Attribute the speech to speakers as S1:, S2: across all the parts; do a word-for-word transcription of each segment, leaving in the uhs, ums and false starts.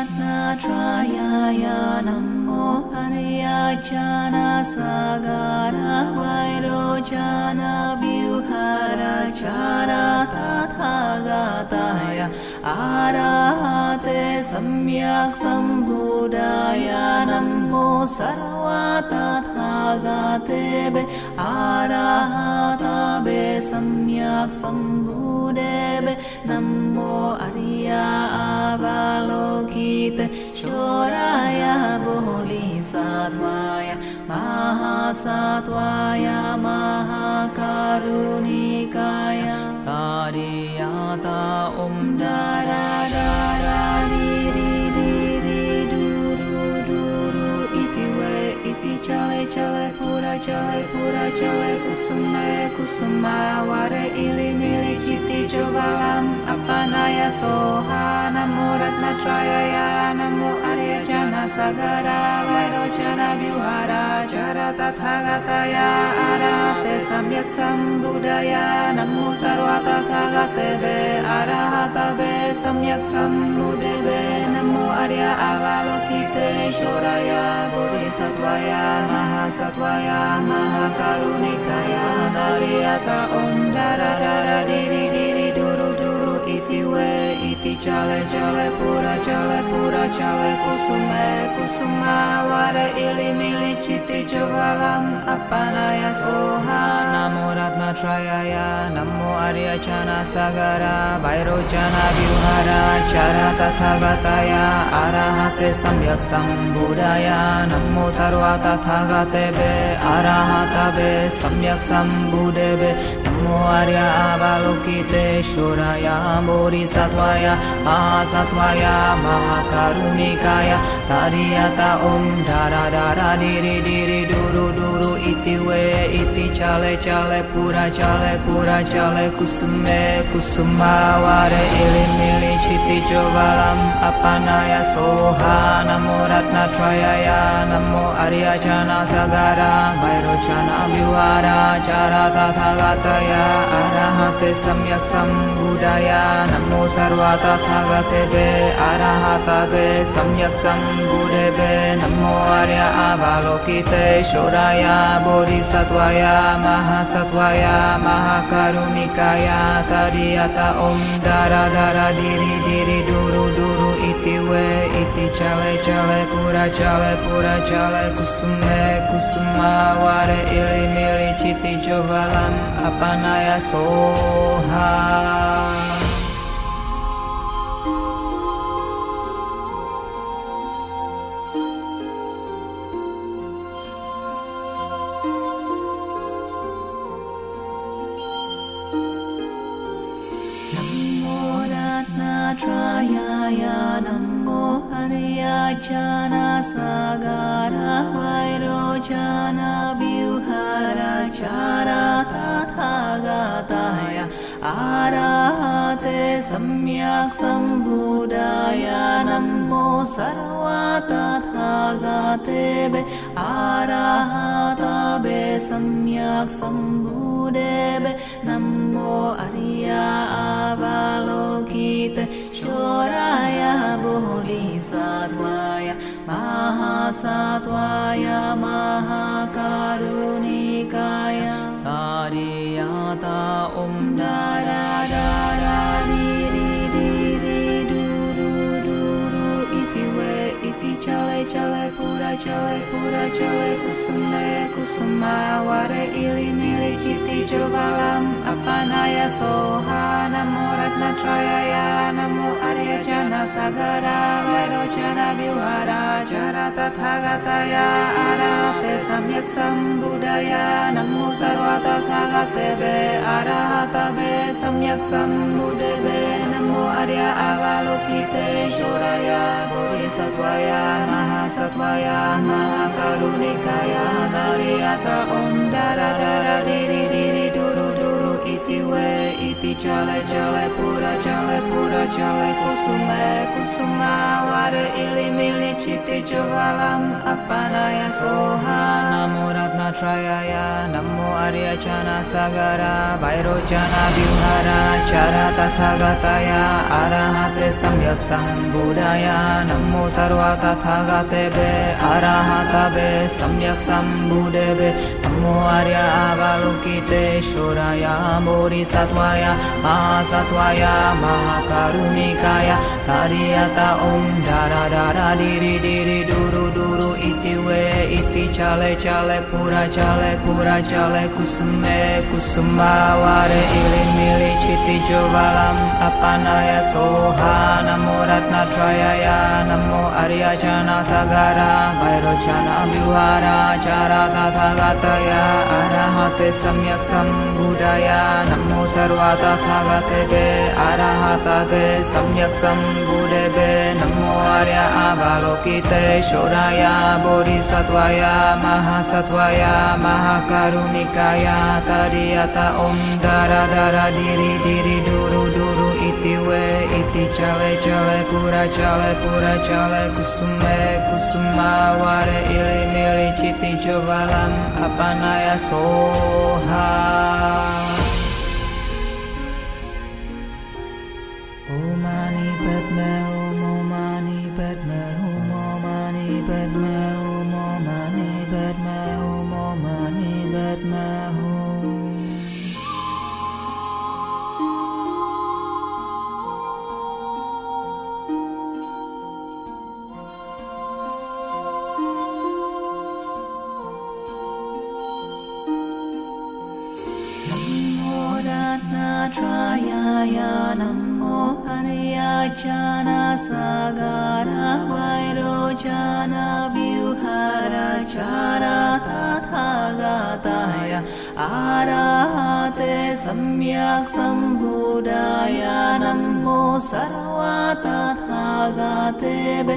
S1: Ratnatrayaya Namo Ariyajana Sagara Vairojana Vyuhara Chara Tathagataya Arahate Samyak Sambuddhaya Namo Sarva Tathagatebe Arahatabe Samyak Sambuddhebe Namo Arya Avalokite Shoraya Bodhisattvaya Mahasatvaya Mahakarunikaya Kariyata Om Dara Dara Diri Diri Duru Duru Iti We Iti Chale Chale Pura Chale Pura Chale Kusume Kusuma Ware Ili Mili Citi Jovalam Apanaya Soha Namo Ratnatrayaya Namo Aryajana Sagara Vairojana Vyuhara Chara Tathagataya Arahate Samyak Sambuddhaya Namo Sarva Tathagatebe Arahatabe Samyak Sambuddhebe Namo Arya Avalokite Shoraya Bodhisattvaya Mahasatvaya Mahakarunikaya Daliyata Om Dara Dara Diri Diri Duru Duru Iti We Iti Chale Chale Pura Chale Pura Chale Kusume Kusuma Ware Ili Mili Citi Jovalam Apanaya Soha Namo Ratnatrayaya Namo Aryajana Sagara Vairojana Vyuhara Chara Tathagataya Arahate Samyak Sambuddhaya Namo Sarva Tathagatebe Arahatabe Samyak Sambuddhebe Namo Arya Avalokite Shoraya Bodhisattvaya Mahasatvaya Mahakarunikaya Tariyata Om Dara Dara Diri Diri Duru Duru Iti We Iti Chale Chale Pura Chale Pura Chale Kusume Kusuma Ware Ili Mili Citi Jovalam Apanaya Soha Namo Ratnatrayaya Namo Aryajana Sagara Vairojana Vyuhara Chara Tathagataya Arahate Samyak Sambuddhaya Namo Sarva Tathagatebe Arahatabe Samyak Sambuddhebe Namo Arya Avalokite Shoraya Bodhisattvaya Mahasatvaya Mahakarunikaya Tariyata Om Dara Dara Diri Diri Duru Duru Iti We Iti Chale Chale Pura Chale Pura Chale Kusume Kusuma Ware Ili Mili Citi Jovalam Apanaya Soha Ratnatrayaya Namo Aryajana Sagara Vairojana Vyuhara Chara Tathagataya Arahate Samyak Sambuddhaya Namo Sarva Tathagatebe Arahatabe Samyak Sambuddhebe Namo Arya Avalokite Shoraya Bodhisattvaya Mahasatvaya Mahakarunikaya Tariyata Om Dara Dara Diri Diri Duru Duru Iti We Iti Chale Chale Pura Chale Pura Chale Kusume Kusuma Ware Ili Mili Citi Jovalam Apanaya Soha Namo Ratnatrayaya Namo Aryajana Sagara Vairojana Vyuhara Chara Tathagataya Arahate Samyak Sambuddhaya Namo Sarva Tathagatebe Arahatabe Samyak Sambuddhebe Namo Arya Avalokite Shoraya Bodhisattvaya Mahasatvaya Mahakarunikaya Daliyata Om Dara Dara Diri Diri Duru Duru Iti We Iti iti chale chale pura chale pura chale kusume kusuma ware ili mili chiti jovalam apanaya soha. Namo Ratna Trayaya Namo Arya Chana Sagara Vairocana Vyuhara Chara Tathagataya Arahate Samyak Sambudaya Namo Sarva Tathagatebe Arahatabe Samyak Sambudebe Namo Arya Avalokite Shoraya Bodhisattvaya Mahasattvaya Mahakarunikaya Tariyata Om Dara Dara Diri Diri Duru Duru Iti We Iti Chale Chale Pura Chale Pura Chale Kusume Kusuma Ware Ili Mili Chiti Jovalam Apanaya Soha. Namo Ratna Trayaya Namo Arya Chana Sagara Vairocana Vyuhara Chara Tathagataya Arahate Samyak Sambudaya Namo Sarva Tathagatebe Arahatabe Samyak Sambudebe Namo Arya Avalokite Shoraya Bodhisattvaya Mahasattvaya Mahakarunikaya Tariyata Om Dara Dara Diri Diri Duru Duru Iti We Iti Chale Chale Pura Chale Pura Chale Kusume Kusuma Ware Ili Mili Chiti Jovalam Apanaya Soha. Om Mani Padme Hum Om Mani Padme Hum Om Mani Padme Hum Om Mani Padme Hum Om Mani Padme Hum. Namo Ratna Trayaya Namo Arya Chana Sagara Vairocana Vyuhara Chara Tathagataya Arahate Samyak Sambudaya Namo Sarva Tathagatebe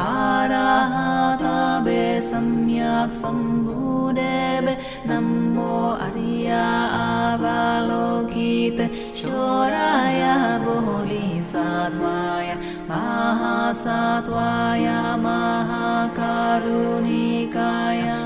S1: Arahatabe Samyak Sambudebe Namo Arya Avalokite Shoraya Bodhisattvaya Mahasattvaya Mahakarunikaya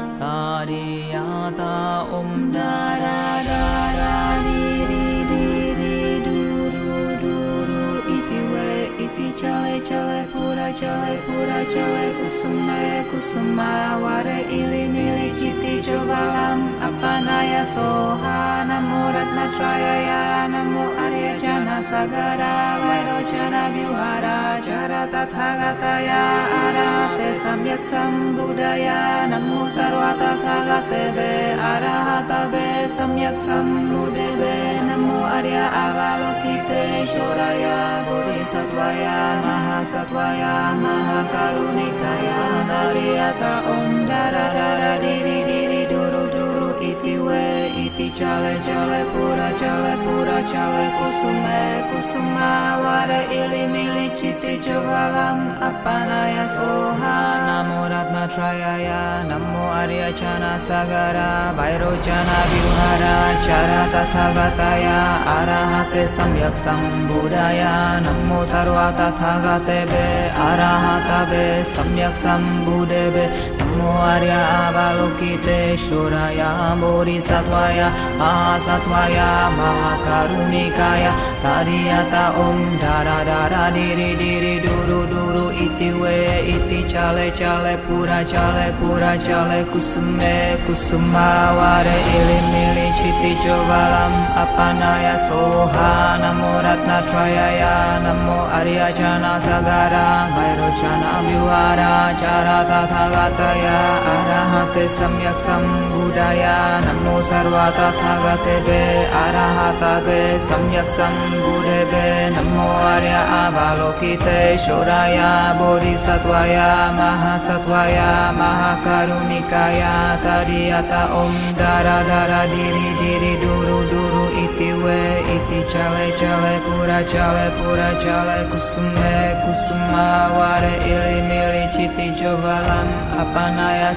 S1: Tariyata Om Dara Dara Diri Diri Duru Duru Iti We Iti Chale Chale Pura Chale Pura Chale Kusume Kusuma Ware Ili Mili Chiti Jovalam Apanaya Soha. Namo Ratna Trayaya Namo Arya Chana Sagara Vairocana Vyuhara Chara Tathagataya Arahate Samyak Sambudaya Namo Sarva Tathagatebe Arahatabe Samyak Sambudebe Namo Arya Avalokite Shoraya Bodhisattvaya Mahasattvaya Mahakarunikaya Tariyata Om Dara Dara Diri Diri Duru Duru Iti We Iti Chale Chale Pura Chale Pura Chale Kusume Kusuma Ware Ili Mili Chiti Jovalam Apanaya Soha. Namo Ratna Trayaya Namo Arya Chana Sagara Vairocana Vyuhara Chara Tathagataya Arahate Samyak Sambudaya Namo Sarva Tathagatebe Arahatabe Samyak Sambudebe Namo Arya Avalokite Shoraya Bodhisattvaya Mahasattvaya Mahakarunikaya Tariyata Om Dara Dara Diri Diri Duru Duru Iti We Iti Chale Chale Pura Chale Pura Chale Kusume Kusuma Ware Ili Mili Chiti Jovalam Apanaya Soha. Namo Ratna Trayaya Namo Arya Chana Sagara Vairocana Vyuhara Chara Tathagataya Arahate Samyak Sambudaya Namo Sarva Tathagatebe Arahatabe Samyak Sambudebe Namo Arya Avalokite Shoraya Bodhisattvaya Mahasattvaya Mahakarunikaya Tariyata Om Dara Dara Diri Diri Duru Duru Iti We Iti Chale Chale Pura Chale Pura Chale Kusume Kusuma Ware Ili Mili Chiti Jovalam Apanaya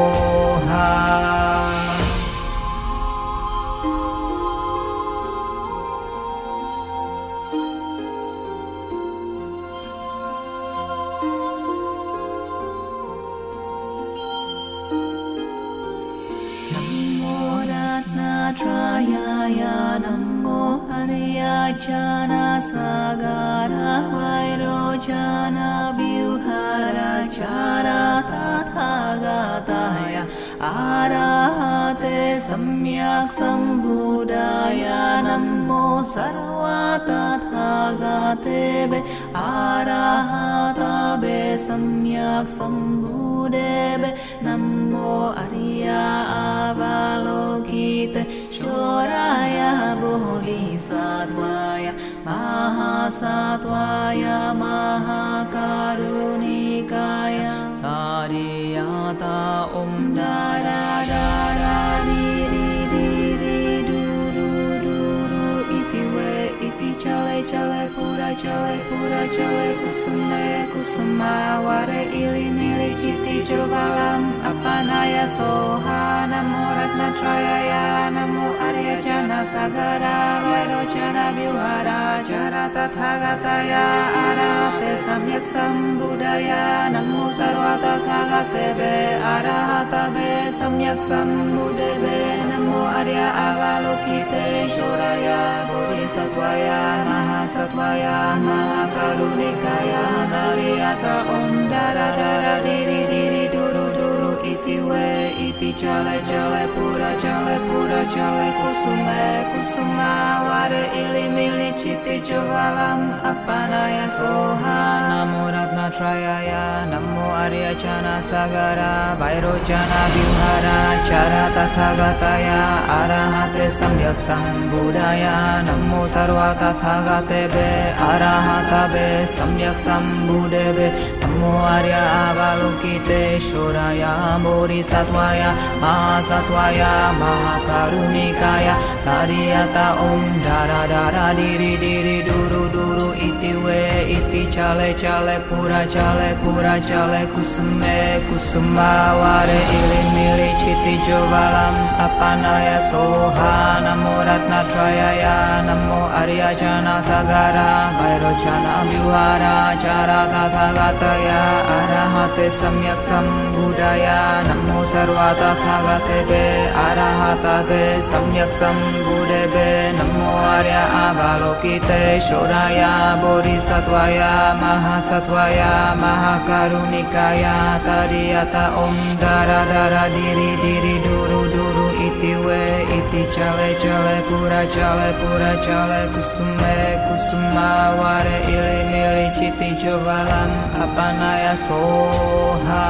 S1: Soha. Vairocana Sagara Vairocana Vyuhara Chara Tathagataya Arahate Samyak Sambuddhaya Namo Sarva Tathagatebe Arahatabe Samyak Sambuddhebe Namo Arya Avalokite Shoraya Bodhisattvaya Mahasattvaya Mahakarunikaya Tariyata Om Dara Dara Diri Diri Duru Duru Iti We Iti Chale Chale Pura Chale Pura Chale Kusume Kusuma Ware Ili Mili Citi Jovalam Apanaya Soha Namo Ratna Trayaya Namo Arya Jana Sagara Vairocana Vyuhara Chara Tathagataya Arahate Samyak Sambuddhaya Namo Sarva Tathagatebe Arahatabe Samyak Sambuddhebe Namo Arya Avalokite Shoraya Bodhisattvaya Mahasattvaya Mahakarunikaya Daliyata Om Dara Dara Diri Diri Duru Duru Iti We Iti Chale Chale Pura Chale Pura Chale Kusume Kusuma Ware Ili Mili Citi Jovalam Apanaya Soha Namo Ratna Trayaya Namo Arya Jana Sagara Vairocana Vyuhara Chara Tathagataya Arahate Samyak Sambuddhaya Namo Sarva Tathagatebe Arahatabe Samyak Sambuddhebe Namo Arya Avalokite Shoraya Bodhisattvaya Mahasattvaya Mahakarunikaya Tariyata Om Dara Dara Diri Diri Duru Duru Iti We Iti Chale Chale Pura Chale Pura Chale Kusume Kusuma Ware Ili Mili Citi Jovalam Apanaya Soha Namo Ratna Trayaya Namo Arya Jana Sagara Vairocana Vyuhara Chara Tathagataya Arahate Samyak Sambuddhaya Namo Sarva Tathagatebe Arahatabe Samyak Sambuddhebe Namo Arya Avalokite Shoraya Bodhisattvaya Mahasattvaya Mahakarunikaya Tariyata Om Dara Dara Diri Diri Duru Duru Iti We Iti Chale Chale Pura Chale Pura Chale Kusume Kusuma Ware Ili Mili Citi Jovalam Apanaya Soha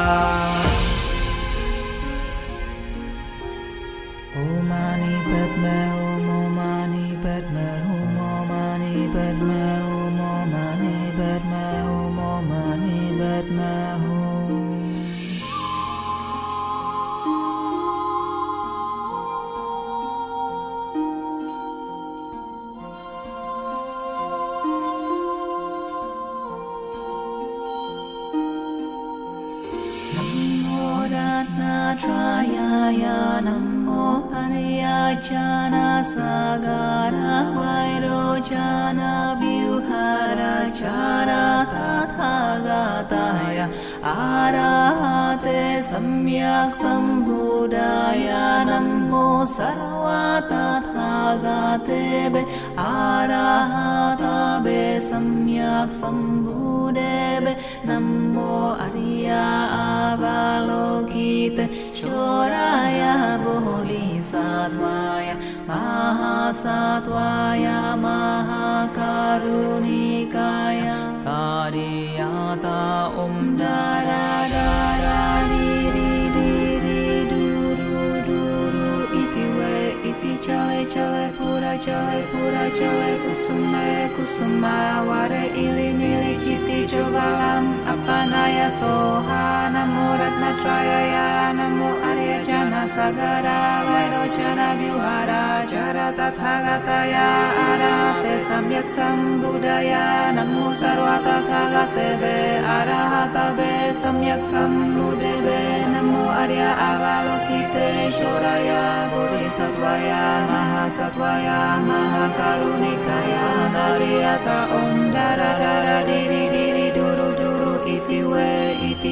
S1: Om Mani Padme Om Om Mani Padme Om Om Mani Padme Om Om Mani Padme Om Om Mani Padme Om Trayaya Namo Arya Jana Sagara Vairocana Vyuhara Chara Tathagataya Arahate Samyak Sambuddhaya Namo Sarva Tathagatebe Arahatabe Samyak Sambuddhebe Namo Arya Avalokite Shoraya Bodhisattvaya Mahasattvaya Mahakarunikaya Tariyata Om Dara Dara Diri Diri Duru Duru Iti We Iti Chale Chale Pura Chale Pura Chale Kusume Kusuma Ware Ili Mili Citi Jovalam Apanaya Soha Namo Ratna Trayaya Namo Arya Jana Sagara Vairocana Vyuhara Chara Tathagataya Arahate Samyak Sambuddhaya Namo Sarva Tathagatebe Arahatabe Samyak Sambuddhebe Namo Arya Avalokite Shoraya Bodhisattvaya Mahasattvaya Mahakarunikaya Daliyata Om Dara Dara Diri Diri Duru Duru Iti We Iti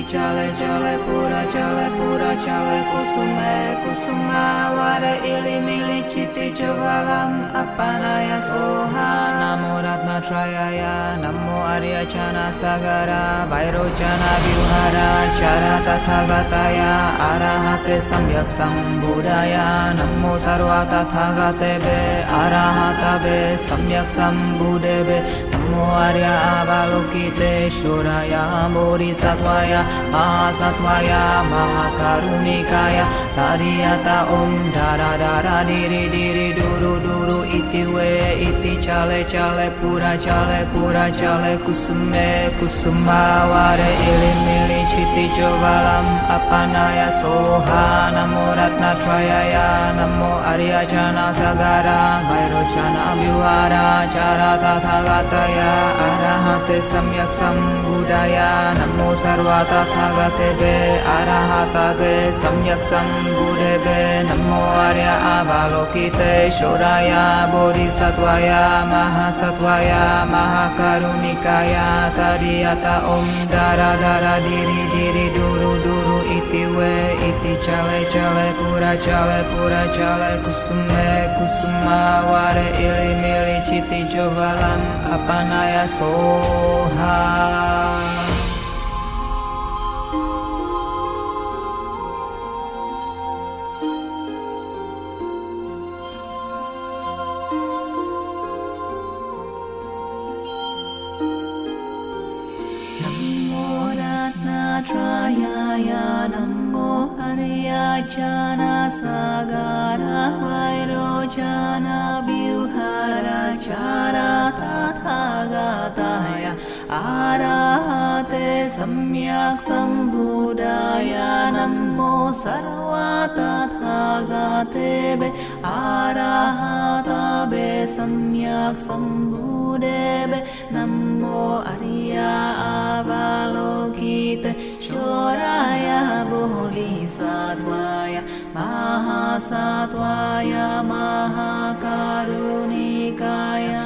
S1: chale chale pura chale pura chale kusume kusuma ware ili mili chiti jovalam apanaya soha. Namo ratna trayaya namo arya chana sagara vairocana vyuhara cara tathagataya arahate samyak sambudaya. Namo sarva tathagatebe arahatave samyak sambudebe. Namo arya avalokite shuraya bodhisattvaya mahasatvaya mahakarunikaya tadiyata om dara dara diri diri duru duru iti we iti chale chale pura chale pura chale kusume kusuma ware ili mili chiti jovalam apanaya soha. Namo ratna trayaya namo arya chana sagara vairocana vyuhara cara tathagataya arahate samyak sambudaya. Namo sarva tathagatebe arahatave samyak sambudebe. Namo arya avalokite shuraya bodhisattvaya mahasatvaya mahakarunikaya tadiyata om dara dara diri diri duru duru iti we iti chale chale pura chale pura chale kusume kusuma ware ili mili chiti jovalam apanaya soha. Trayaya namo arya chana sagara vairocana vyuhara cara tathagataya arahate samyak sambudaya. Namo sarva tathagatebe arahatave samyak sambudebe. Namo arya avalokite shuraya bodhisattvaya mahasatvaya mahakarunikaya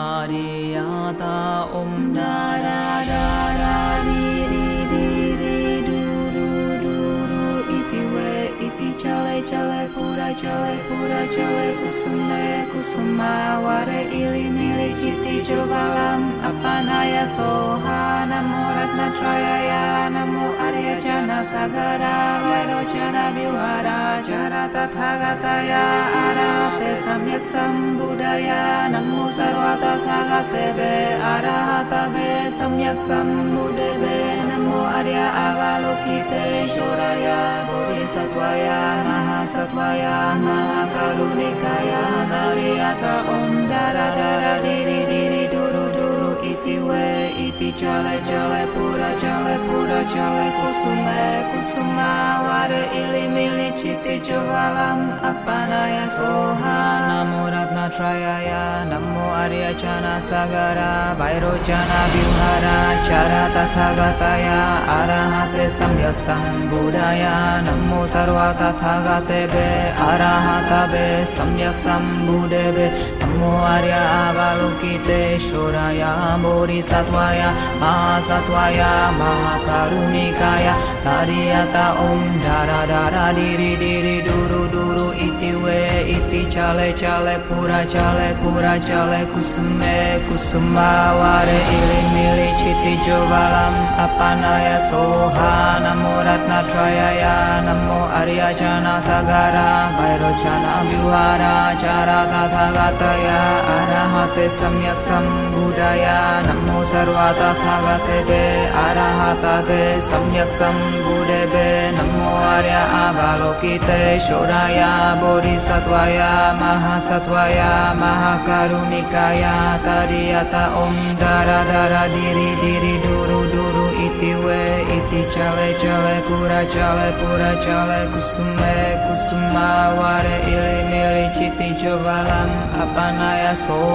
S1: tadiyata om dara dara diri diri duru duru iti we iti chale chale pura chale pura chale kusume kusuma ware ili mili chiti jovalam apanaya soha. Namo ratna trayaya namo arya chana sagara vairocana vyuhara cara tathagataya arahate samyak sambudaya. Namo sarva tathagatebe arahatave samyak sambudebe. Namo arya avalokite shuraya bodhisattvaya mahasatvaya mahakarunikaya tadiyata om dara dara diri diri duru duru iti we iti chale chale pura chale pura chale kusume kusuma ware ili mili chiti jovalam apanaya soha. Namo ratna trayaya namo arya chana sagara vairocana vyuhara cara tathagataya arahate samyak sambudaya. Namo sarva tathagatebe arahatave samyak sambudebe. Namo arya avalokite shuraya bodhisattvaya mahasatvaya mahakarunikaya tadiyata om dara dara diri diri duru duru iti we iti chale chale pura chale pura chale kusume kusuma ware ili mili chiti jovalam apanaya soha. Namo ratna trayaya namo arya chana sagara vairocana vyuhara cara tathagataya arahate samyak sambudaya. Namo sarva tathagatebe arahatave samyak sambudebe. Namo arya avalokite shuraya bodhisattvaya mahasatvaya mahakarunikaya tadiyata om dara dara diri diri duru duru iti we iti chale chale pura chale pura chale kusume kusuma ware ili mili chiti jovalam apanaya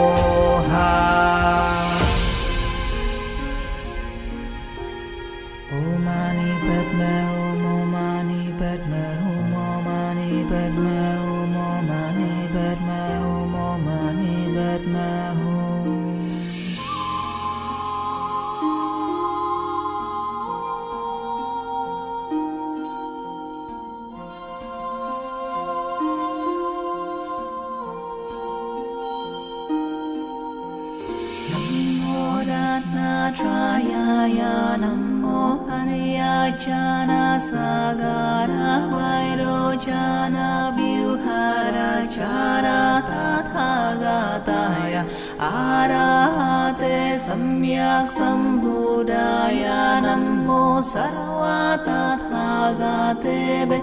S1: soha. Om mani padme Om mani padme Om mani padme Om mani padme Om mani padme Om Nathraya Namo Ariyajana Sagara Vairojana Vyuhara Chara Tathagataya Arahate Samyak Sambuddhaya Namo Sarva Tathagatebe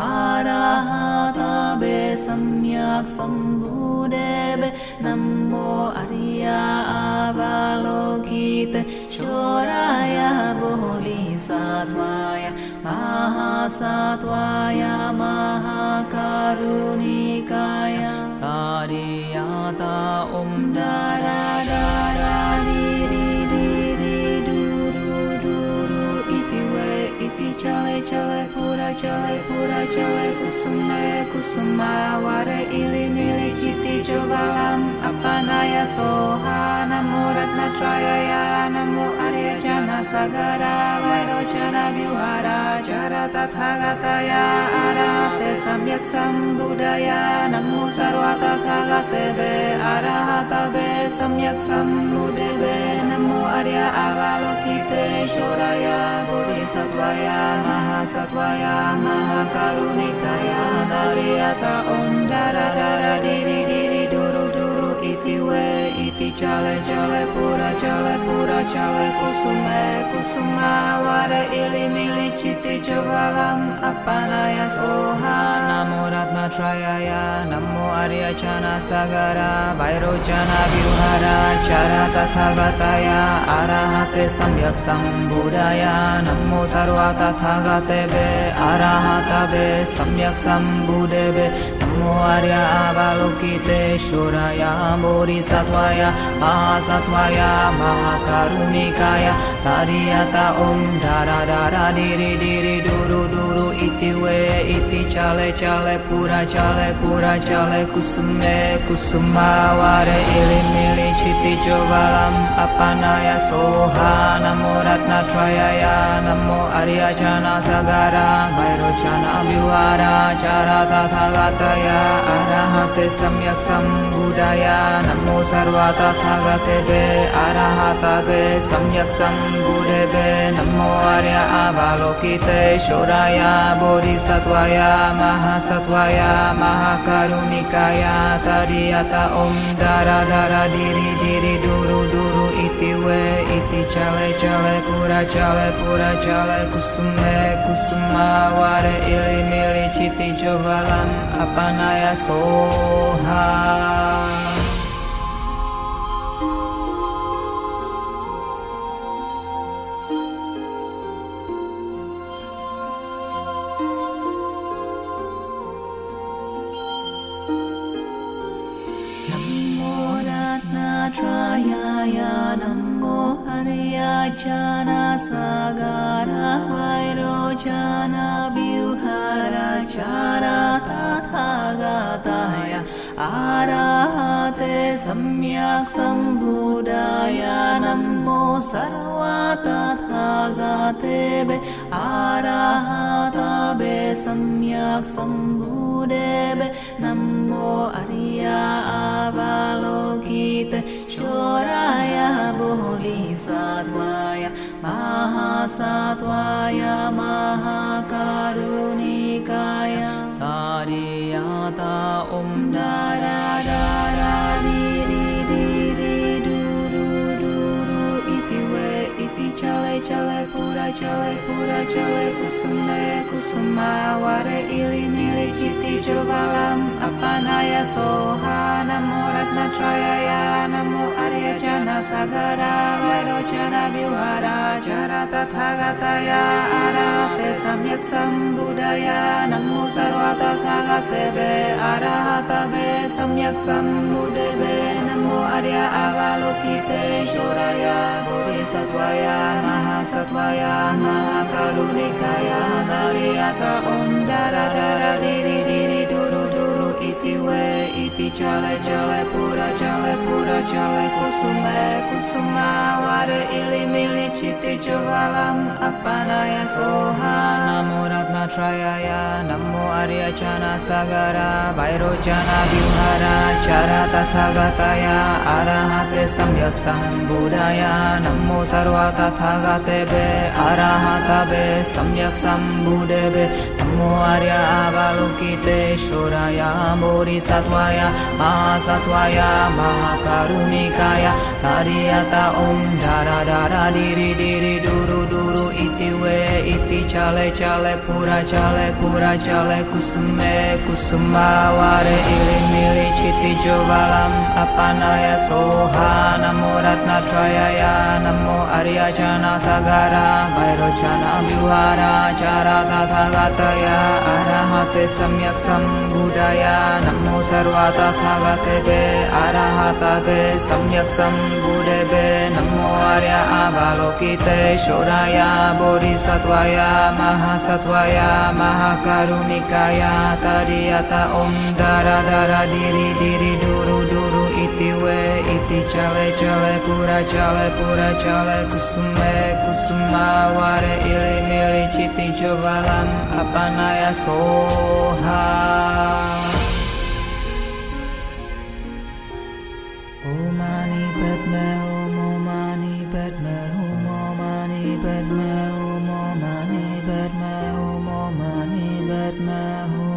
S1: Arahatabe Samyak Sambuddhebe Namo Arya Avalokite Shoraya Bodhisattvaya Mahasatvaya Mahakarunikaya Tariyata Om Dara Dara Diri Diri Duru Duru Iti We Iti Chale Chale Pura Chale Pura Chale Kusume Kusuma Ware Ili Nili Citi Jogalam Apanaya Soha Namo Ratnatraya Namo Aryajana Sagara Vairojana Vyuhara Chara Tathagataya Arahate Samyak Sambuddhaya Namo Sarva Tathagatebe Arahatabe Samyak Sambuddhebe Namo Arya Avalokite Shoraya Bodhisattvaya Mahasatvaya Mahakarunikaya Dariyata Om Dara Dara Diri Diri Duru Duru Iti We Iti Chale Chale Pura Chale Pura Chale Kusume Kusuma Ware Ili Mili Citi Jogalam Apanaya Soha Namo Ratnatraya Namo Aryajana Sagara Vairojana Vyuhara Chara Tathagataya Arahate Samyak Sambuddhaya Namo Sarva Tathagatebe Arahatabe Samyak Sambuddhebe Namo Arya Avalokite Shoraya Bodhisattvaya Mahasatvaya Mahakarunikaya Tariyata Om Dara Dara Diri Diri Duru Duru Iti We Iti Chale Chale Pura Chale Pura Chale Kusume Kusuma Ware Ili Mili Citi Jogalam Apanaya Soha Namo Ratnatraya Namo Aryajana Sagara Vairojana Vyuhara Chara Tathagataya Arahate Samyak Sambuddhaya Namo Sarva Tathagatebe Arahatabe Samyak Sambuddhebe Namo Arya Avalokite Shoraya Bodhisattvaya Mahasatvaya Mahakarunikaya Tariyata Om Dara Dara Diri Diri Duru Duru Iti We Iti Chale Chale Pura Chale Pura Chale Kusume Kusuma Ware Ili Mili Citi Jogalam Apanaya Soha Nathraya Namo Aryajana Sagara Vairojana Vyuhara Chara Tathagataya Arahate Samyak Sambuddhaya Namo Sarva Tathagatebe Arahatabe Samyak Sambuddhebe Namo Arya Avalokite Shoraya Bodhisattvaya Mahasatvaya Mahakarunikaya Tariyata Om Dara Dara Diri Diri Duru Duru Iti We Iti Chale Chale Pura Chale Pura Chale Kusume Kusuma Ware Ili Mili Citi Jogalam Apanaya Soha Namo Ratnatraya Namo Aryajana Sagara Vairojana Vyuhara Chara Tathagataya Arahate Samyak Sambuddhaya Namo Sarva Tathagatebe Arahatabe Samyak Sambuddhebe Namo Arya Avalokite Shoraya Bodhisattvaya Mahasatvaya Mahakarunikaya Dariyata Om Dara Dara Diri Diri Duru Duru Iti We iti chale chale pura chale pura chale kusume kusuma ware ili mili chiti jovalam apanaya soha. Namo Ratna Trayaya Namo Arya Chana Sagara Vairocana Vyuhara Chara Tathagataya Arahate Samyak Sambuddhaya Namo Sarva Tathagatebe Arahatabe Samyak Sambuddhebe Namo Arya Avalokite Shoraya Bodhisattvaya Mahasattvaya Mahakarunikaya Tadiyata Om Dara Dara Diri Diri Duru Duru Iti We Iti Chale Chale Pura Chale Pura Chale Kusume Kusuma Ware Ili Mili Chiti Jovalam Apanaya Soha. Namo Ratna Trayaya Namo Arya Chana Sagara Vairocana Vyuhara Chara Tathagataya Arahate Samyak Sambuddhaya Namo Sarva Tathagatebe Arahatabe Samyak Sambuddhebe Namo Arya Avalokite Shoraya Bodhisattvaya Mahasattvaya Mahakarunikaya Tadiyata Om Dara Dara Diri Diri Duru Duru Iti We Iti Chale Chale Pura Chale Pura Chale Kusume Kusuma Ware Ili Mili Chiti Jovalam Apanaya Soha. Om Mani Padme Hum Om Mani Padme Hum Om Mani Padme Hum Om Mani Padme Hum Om Mani Padme Hum.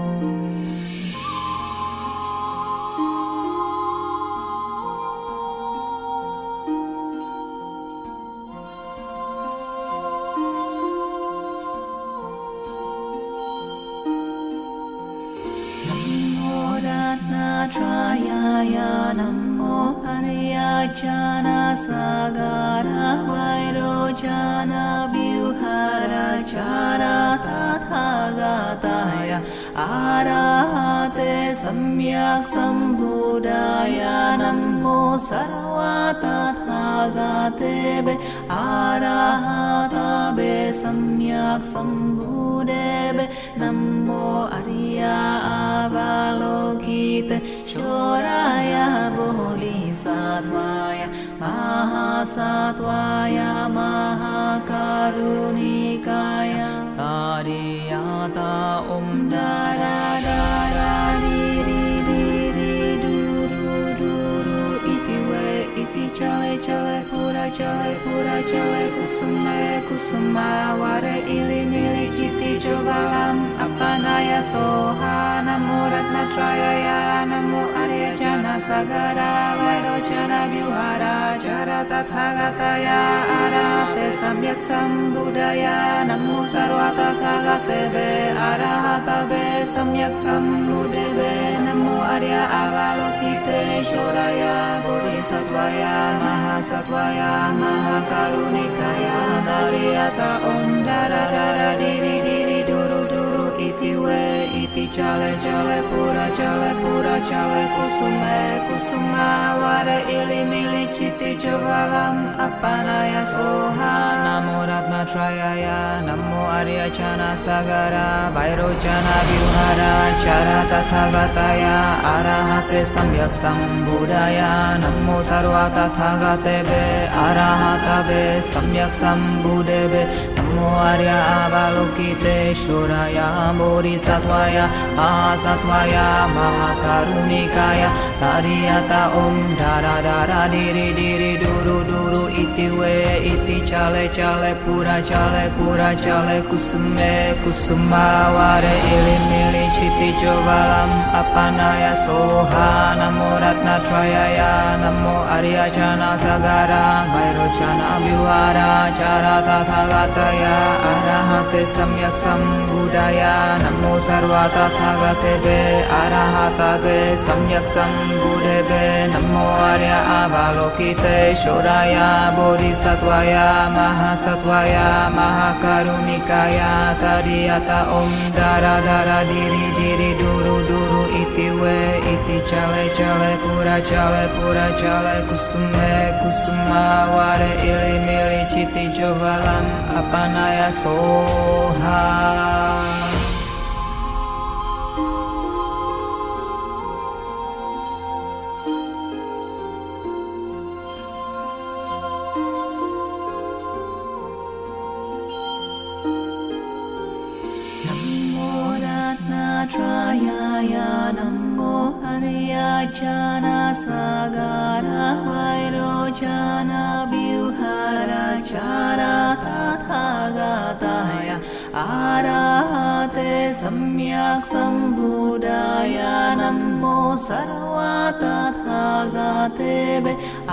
S1: Trayaya Namo Arya Chana Sagara Vairocana Vyuhara Chara Tathagataya Arahate Samyak Sambuddhaya Namo Sarva Tathagatebe Arahatabe Samyak Sambuddhebe Namo Arya Avalokite Shoraya Bodhisattvaya Mahasattvaya Mahakarunikaya Tadiyata Om Dara Dara Diri Diri Duru Duru Iti We Iti Chale Chale Pura Chale Pura Chale Kusume Kusuma Ware Ili Mili Chiti Jovalam Apanaya Soha. Namo Ratna Trayaya Namo Arya Chana Sagara Vairocana Vyuhara Chara Tathagataya Arahate Samyak Sambuddhaya Namo Sarva Tathagatebe Arahatabe Samyak Sambuddhebe Namo Arya Avalokite Shoraya Bodhisattvaya Mahasattvaya Mahakarunikaya Tadiyata Om Dara Dara Diri Diri Duru Duru Iti We Iti Chale Chale Pura Chale Pura Chale Kusume Kusuma Ware Ili Mili Chiti Jovalam Apanaya Soha. Namo Ratna Trayaya Namo Arya Chana Sagara Vairocana Vyuhara Chara Tathagataya Arahate Samyak Sambuddhaya Namo Sarva Tathagatebe Arahatabe Samyak Sambuddhebe Namo Arya Avalokite Shoraya Bodhisattvaya Mahasattvaya Mahakarunikaya Tadiyata Om Dara Dara Diri Diri Duru Duru Iti We Iti Chale Chale Pura Chale Pura Chale Kusume Kusuma Ware Ili Mili Chiti Jovalam Apanaya Soha. Namo Ratna Trayaya Namo Arya Chana Sagara Vairocana Vyuhara Chara Tathagataya Arahate Samyak Sambuddhaya Namo Sarva Tathagatebe Arahatabe Samyak Sambuddhebe Namo Arya Avalokite Shoraya Bodhisattvaya Mahasattvaya Mahakarunikaya Tadiyata Om Dara Dara Diri Diri Duru Duru Iti We Iti Chale Chale Pura Chale Pura Chale Kusume Kusuma Ware Ili Mili Chiti Jovalam Apanaya Soha. Ratnatrayaya Namo Ariyajana Sagara Vairojana Vyuhara Chara Tathagataya Arahate Samyak Sambuddhaya Namo Sarva Tathagatebe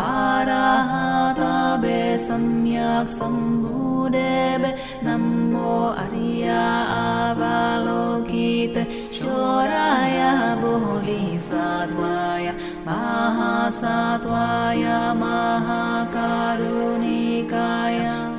S1: Arahatabe Samyak Sambuddhebe Namo Arya Avalokite Shoraya Bodhisattvaya Mahasatvaya Mahakarunikaya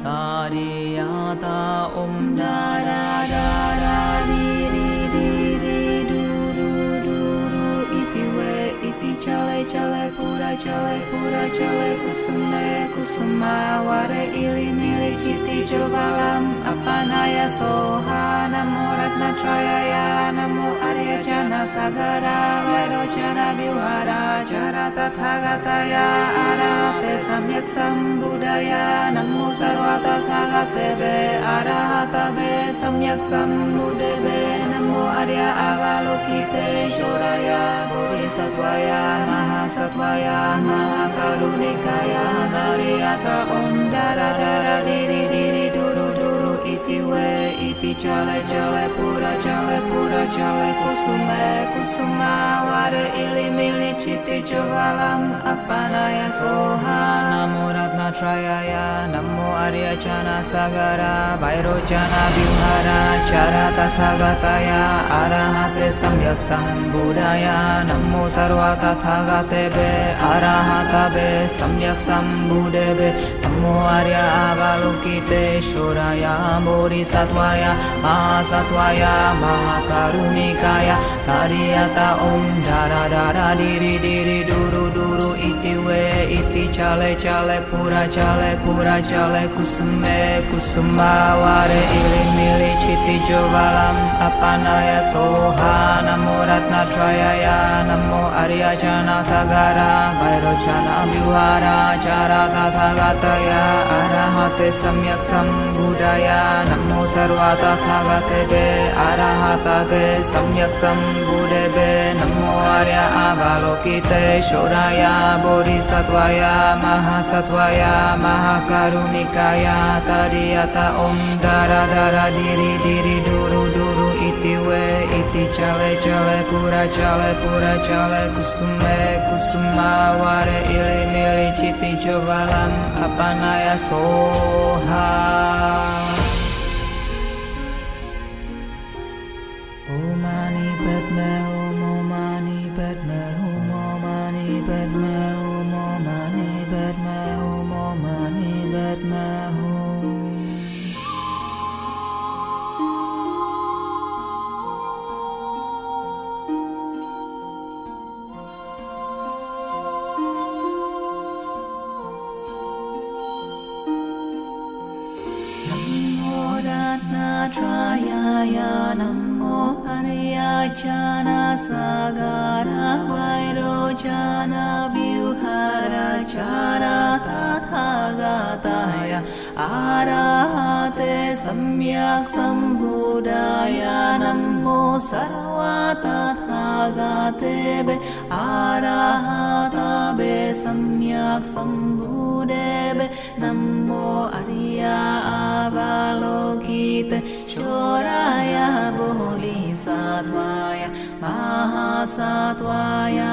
S1: Tariyata Om Dara Dara Diri Diri Duru Duru Iti We Iti Chale Chale Pura Chale Pura Chale Kusume Kusuma Ware Ili Mili Citi Jovalam Apanaya Soha Namo Ratnatrayaya Namo Aryajana Sagara Vairojana Vyuhara Chara Tathagataya Arahate Samyak Sambuddhaya Namo Sarva Tathagatebe Arahatabe Samyak Sambuddhebe Namo Arya Avalokite Shoraya Bodhisattvaya Mahasattvaya Mahakarunikaya Daliyata Om Dara Dara Diri Diri Duru Duru Iti We Iti Chale Chale Pura Chale Pura Chale Kusume Kusuma Ware Ili Mili Citi Jovalam Apanaya Soha Namo Ratnatrayaya Namo Aryajana Sagara Vairojana Vyuhara Chara Tathagataya Arahate Samyak Sambuddhaya Namo Sarva Tathagatebe Arahatabe Samyak Sambuddhebe Namo Arya Avalokite Shoraya Bodhisattvaya Mahasattvaya Mahakarunikaya Tariyata Om Dara Dara Diri Diri Duru Duru Iti We Iti Chale Chale Pura Chale Pura Chale Kusume Kusuma Ware Ili Mili Citi Jovalam Apanaya Soha Namo Ratnatrayaya Namo Aryajana Sagara Vairojana Vyuhara Chara Tathagataya Arahate Samyak Sambuddhaya Namo Sarva Tathagatebe Arahatabe Samyak Sambuddhebe Namo Arya Avalokite Shoraya Bodhisattvaya Mahasattvaya Mahakarunikaya Tariyata Om Dara Dara Diri Diri Duru Duru Iti We Iti Chale Chale Pura Chale Pura Chale Kusume Kusuma Ware Ili Mili Citi Jovalam Apanaya Soha Om Mani Padme Om Om Mani Padme Om Om Mani Padme Om Om Mani Padme Om Om Mani Padme Om Ratnatrayaya Namo Aryajana Sagara Vairojana Vyuhara Chara Tathagataya Arahate Samyak Sambuddhaya Namo Sarva Tathagatebe Arahatabe Samyak Sambuddhebe Namo Arya Avalokite Shoraya Bodhisattvaya Mahasattvaya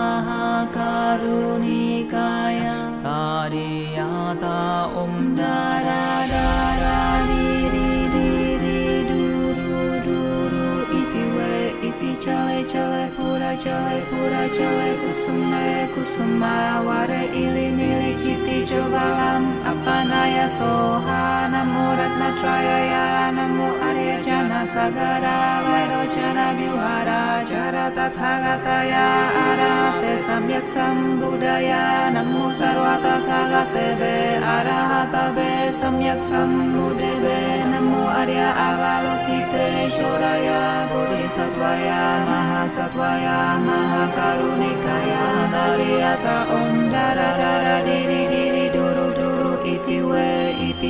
S1: Mahakarunikaya Tariyata Om Dara Dara Diri Diri Duru Duru Iti We Iti Chale Chale Pura Chale Pura Chale Kusume Kusuma Ware Ili Mili Citi Jovalam Apanaya Soha Namo Ratnatrayaya Namo Aryajana Sagara Vairojana Vyuhara Chara Tathagataya Arahate Samyak Sambuddhaya Namo Sarva Tathagatebe Arahatabe Samyak Sambuddhebe Namo Arya Avalokite Shoraya Bodhisattvaya Mahasattvaya Mahakarunikaya Daliyata Om Dara Dara Diri Diri Duru Duru Iti We Iti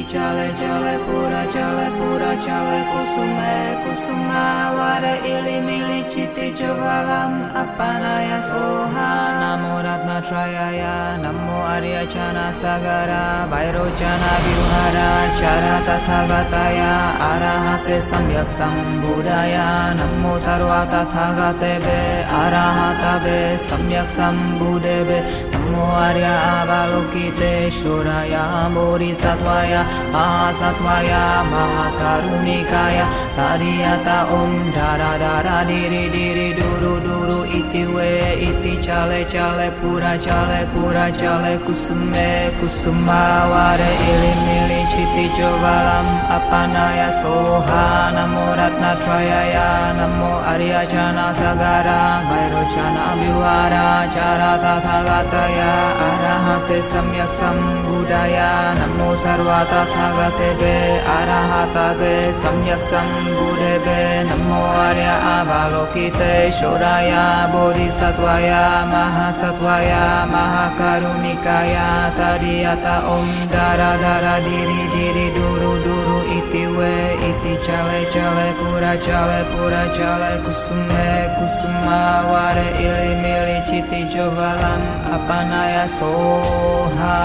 S1: chale chale pura chale pura chale kusume kusuma ware ili mili chiti jovalam apanaya soha. Namo ratna trayaya namo arya chana sagara vairocana vyuhara chara tathagataya arahate samyak sambudaya. Namo sarva tathagatebe arahatave samyak sambudebe. Namo arya avalokite shuraya bodhisattvaya mahasatvaya mahakarunikaya tadiyata om dara dara diri diri duru duru iti we iti chale chale pura chale pura chale kusume kusuma ware ili mili chiti jovalam apanaya soha. Namo ratna trayaya namo arya chana sagara vairocana vyuhara chara tathagataya arahate samyak sambudaya. Namo sarva tathagatebe arahatave samyak sambudebe. Namo arya avalokite shuraya bodhisattvaya mahasattvaya mahakarunikaya tadiyata om dara dara diri diri duru duru iti we iti chale chale pura chale pura chale kusume kusuma ware ili mili chiti jovalam apanaya soha.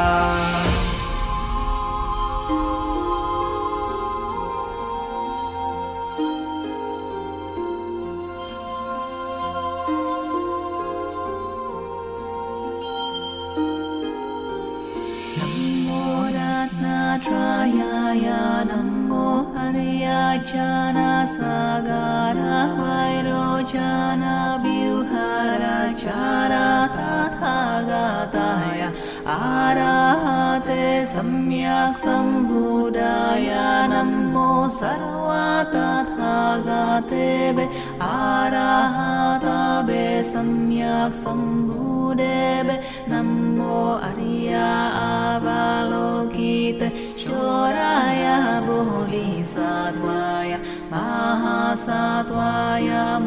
S1: Trayaya namo arya chana sagara vairocana vyuhara chara tathagataya arahate samyak sambudaya. Namo sarva tathagatebe arahatave samyak sambudebe. Namo arya avalokite shuraya bodhisattvaya mahasattvaya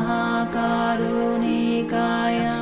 S1: mahakarunikaya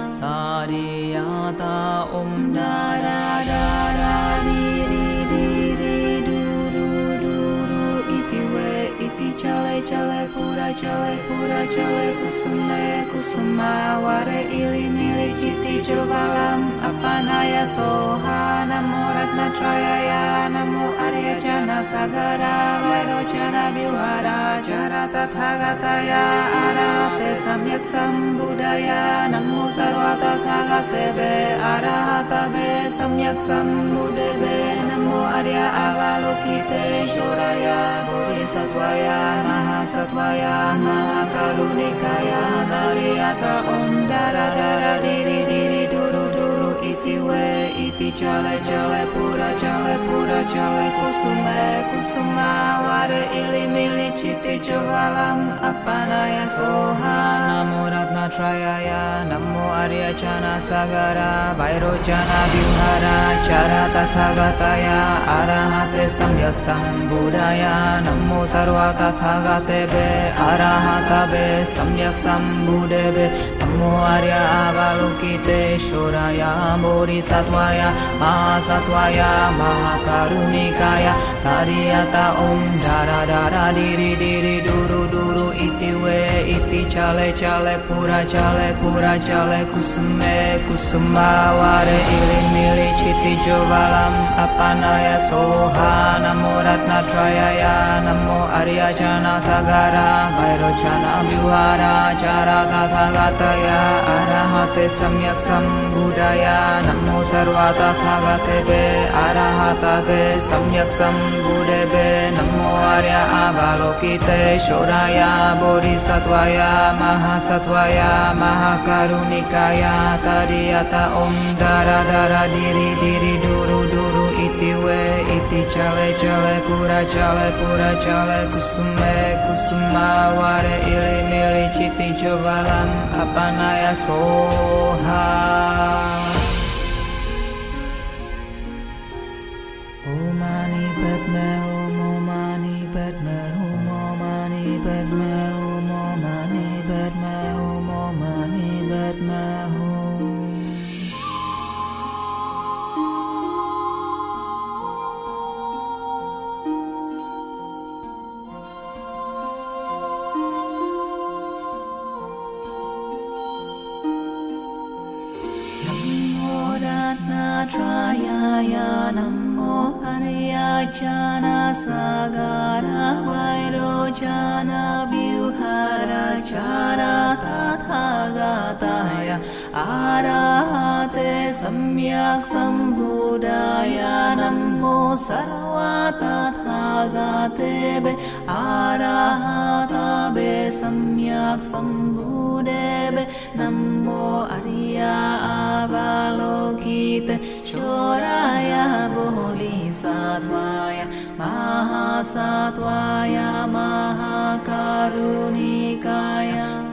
S1: tadiyata om dara dara diri diri duru duru iti we iti chale chale pura chale pura chale kusume kusuma ware ili mili chiti jovalam apanaya soha. Namo ratna trayaya namo arya chana sagara vairocana vyuhara chara tathagataya arahate samyak sambudaya. Namo sarva tathagatebe arahatave samyak sambudebe. Namo arya avalokite shuraya bodhisattvaya mahasattvaya mahakarunikaya tadiyata om dara dara diri diri duru duru iti we iti chale chale pura chale pura chale kusume kusuma ware ili mili chiti jovalam apanaya soha. Namo ratna trayaya namo arya chana sagara vairocana vyuhara chara tathagataya arahate samyak sambudaya. Namo sarva tathagatebe arahatave samyak sambudebe. Namo arya avalokite shuraya bodhisattvaya mahasattvaya mahakarunikaya tadiyata om dara dara diri diri duru duru iti we iti chale chale pura chale pura chale kusume kusuma ware ili mili chiti jovalam apanaya soha. Namo ratna trayaya namo arya chana sagara vairocana vyuhara chara tathagataya arahate samyak sambudaya. Namo sarva tathagatebe arahatave samyak sambudebe. Namo arya avalokite shuraya bodhisattvaya mahasattvaya mahakarunikaya tadiyata om dara dara diri diri duru duru iti we iti chale chale pura chale pura chale kusume kusuma ware ili mili chiti jovalam apanaya soha. Om mani padme Om mani padme Om mani padme Om mani padme Om mani padme Om Trayaya Namo Ariyajana Sagara Vairojana Vyuhara Chara Tathagataya Arahate Samyak Sambudaya Namo Sarva Tathagatebe Arahatabe Samyak Sambudebe Namo Arya Avalokite Shoraya Bodhisattvaya Mahasattvaya Mahakarunikaya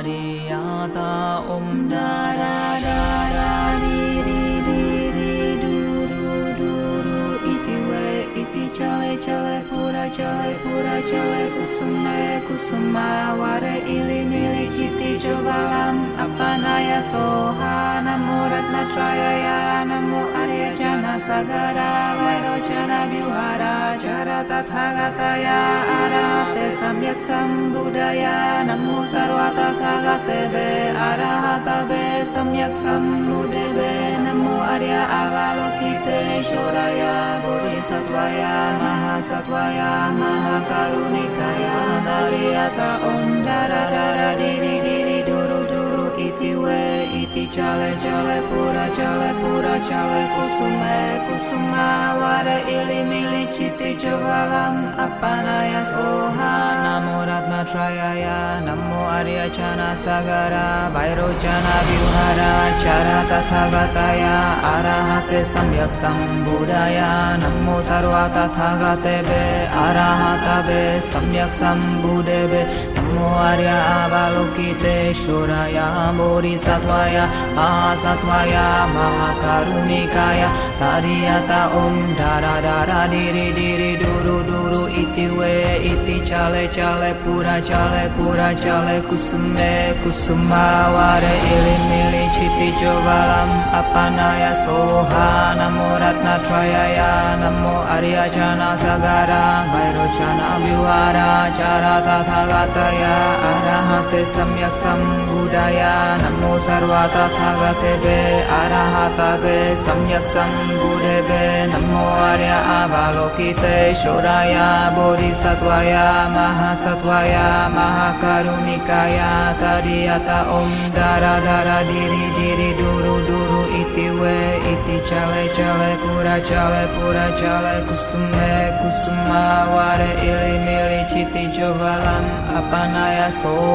S1: Kariyata Om Dara Dara Diri Diri Duru Duru Iti We Iti Chale Chale Pura Chale Pura Chale Kusume Kusuma Ware Ili Mili Citi Jovalam Apanaya Soha Namo Ratna Trayaya Namo Arya Jana Sagara Vairojana Vyuhara Chara Tathagataya Arahate Samyak Sambudaya Namo Sarva Tathagatebe Arahatabe Samyak Sambudebe Namo Arya Avalokite Shoraya Bodhisattvaya Mahasattvaya Mahakarunikaya Dariyata Om Dara Dara Diri Diri Duru Duru Iti We Iti Chale Chale Pura Chale Pura Chale Kusume Kusuma Ware Ili Mili Citi Jovalam Apanaya Soha Namo Ratna Trayaya Namo Arya Jana Sagara Vairojana Vyuhara Chara Tathagataya Arahate Samyak Sambudaya Namo Sarva Tathagatebe Arahatabe Samyak Sambudebe Namo Arya Avalokite Shoraya Bodhisattvaya Mahasattvaya Mahakarunikaya Tariyata Om Dara Dara Diri Diri Duru Duru Iti We Iti Chale Chale Pura Chale Pura Chale Kusume Kusuma Ware Ili Mili Citi Jovalam Apanaya Soha Namo Ratna Trayaya Namo Arya Jana Sagara Vairojana Vyuhara Chara Tathagataya Arahate Samyak Sambudaya Namo Sarva Tathagatebe Arahatabe Samyak Sambudebe Namo Arya Avalokite Shoraya Bodhisattvaya Mahasattvaya Mahakarunikaya Tariyata Om Dara Dara Diri Diri Duru Duru Iti We Iti Chale Chale Pura Chale Pura Chale Kusume Kusuma Ware Ili Mili Citi Jovalam Apanaya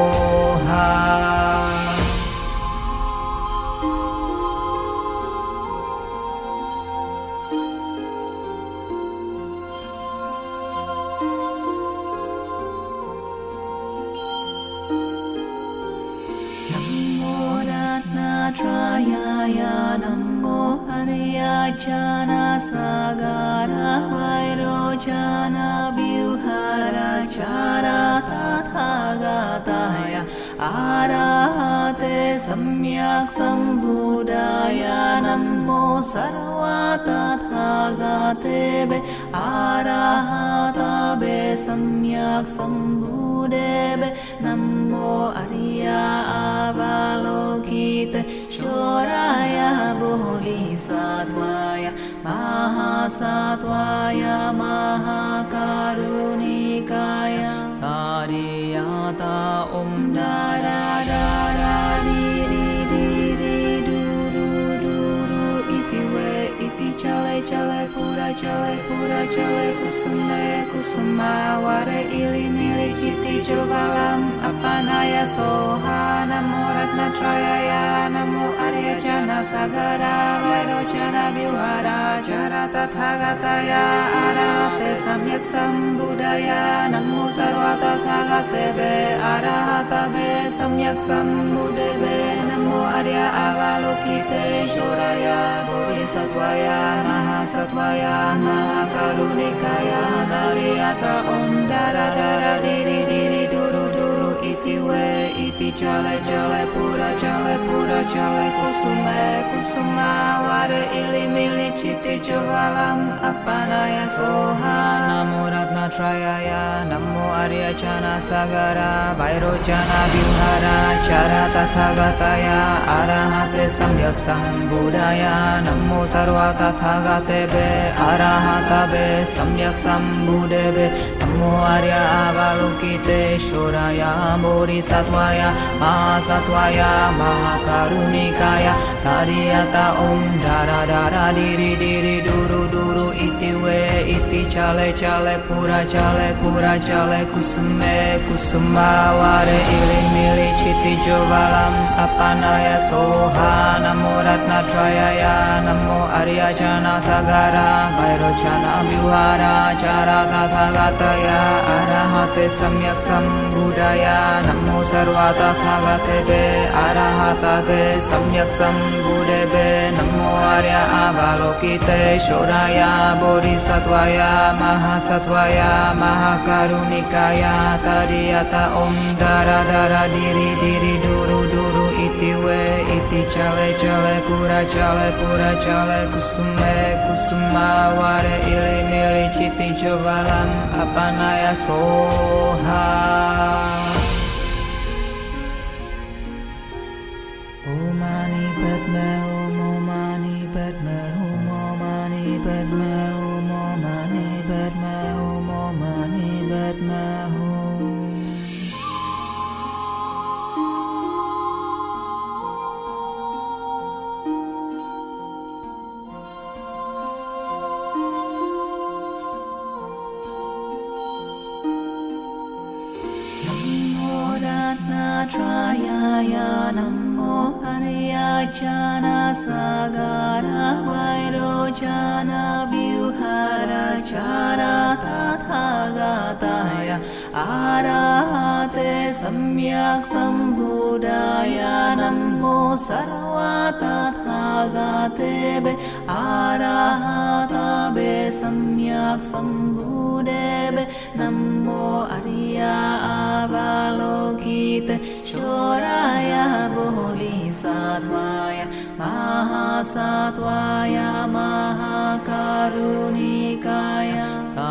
S1: Soha Trayaya Namo Arya Jana Sagara Vairojana Vyuhara Chara Tathagataya Arahate Samyak Sambudaya Namo Sarva Tathagatebe Arahatabe Samyak Sambudebe Namo Arya Avalokite Shoraya Bodhisattvaya Mahasattvaya Mahakarunikaya Tariyata Om Dara Dara Diri Diri Duru Duru Iti We Iti Chale Chale Pura Chale Pura Chale Kusume Kusuma Ware Ili Mili Citi Jovalam Apanaya Soha Namo Ratna Trayaya Namo Arya Jana Sagara Vairojana Vyuhara Chara Tathagataya Arahate Samyak Sambudaya Namo Sarva Tathagatebe Arahatabe Samyak Sambudebe Namo Arya Avalokite Shoraya Bodhisattvaya Mahasattvaya Mahakarunikaya Dariyata Om Dara Dara Diri Diri Duru Duru Iti We Iti Chale Chale Pura Chale Pura Chale Kusume Kusuma Ware Ili Mili Citi Jovalam Apanaya Soha Namo Ratna Ratnatrayaya Namo Arya Chana Sagara Vairocana Vyuhara Cara Tathagataya Arahate Samyak Sambuddhaya Namo Sarva Tathagatebe Arahatabe Samyak Sambuddhebe Namo Arya Avalokite Shoraya Bodhisattvaya Mahasatvaya Mahakarunikaya Tadiyata Om Dara Dara Diri Diri Duru Duru Iti We Iti Chale Chale Pura Chale Pura Chale Kusume Kusuma Ware Ili Mili Chiti Jovalam Apanaya Soha Namo Ratnatrayaya Namo Arya Chana Sagara Vairocana Vyuhara Cara Tathagataya Arahate Samyak Sambuddhaya Namo Sarva Tathagatebe Arahatabe Samyak Sambuddhebe Namo Arya Avalokite Shoraya Bodhisattvaya Mahasatvaya Mahakarunikaya Tadiyata Om Dara Dara Diri Diri Duru Duru Iti We Iti Chale Chale Pura Chale Pura Chale Kusume Kusuma Ware Ili Mili Chiti Jovalam Apanaya Soha Om Mani Padme Hum Om Mani Padme Hum Om Mani Padme Hum Om Mani Padme Hum Om Mani Padme Hum Namo Ratnatrayaya Namo Arya Chana Sagara Vairocana Vyuhara Cara Tathagataya Arahate Samyak Sambuddhaya Namo Sarva Tathagatebe Arahatabe Samyak Sambuddhebe Namo Arya Avalokite Shoraya Bodhisattvaya Mahasatvaya Mahakarunikaya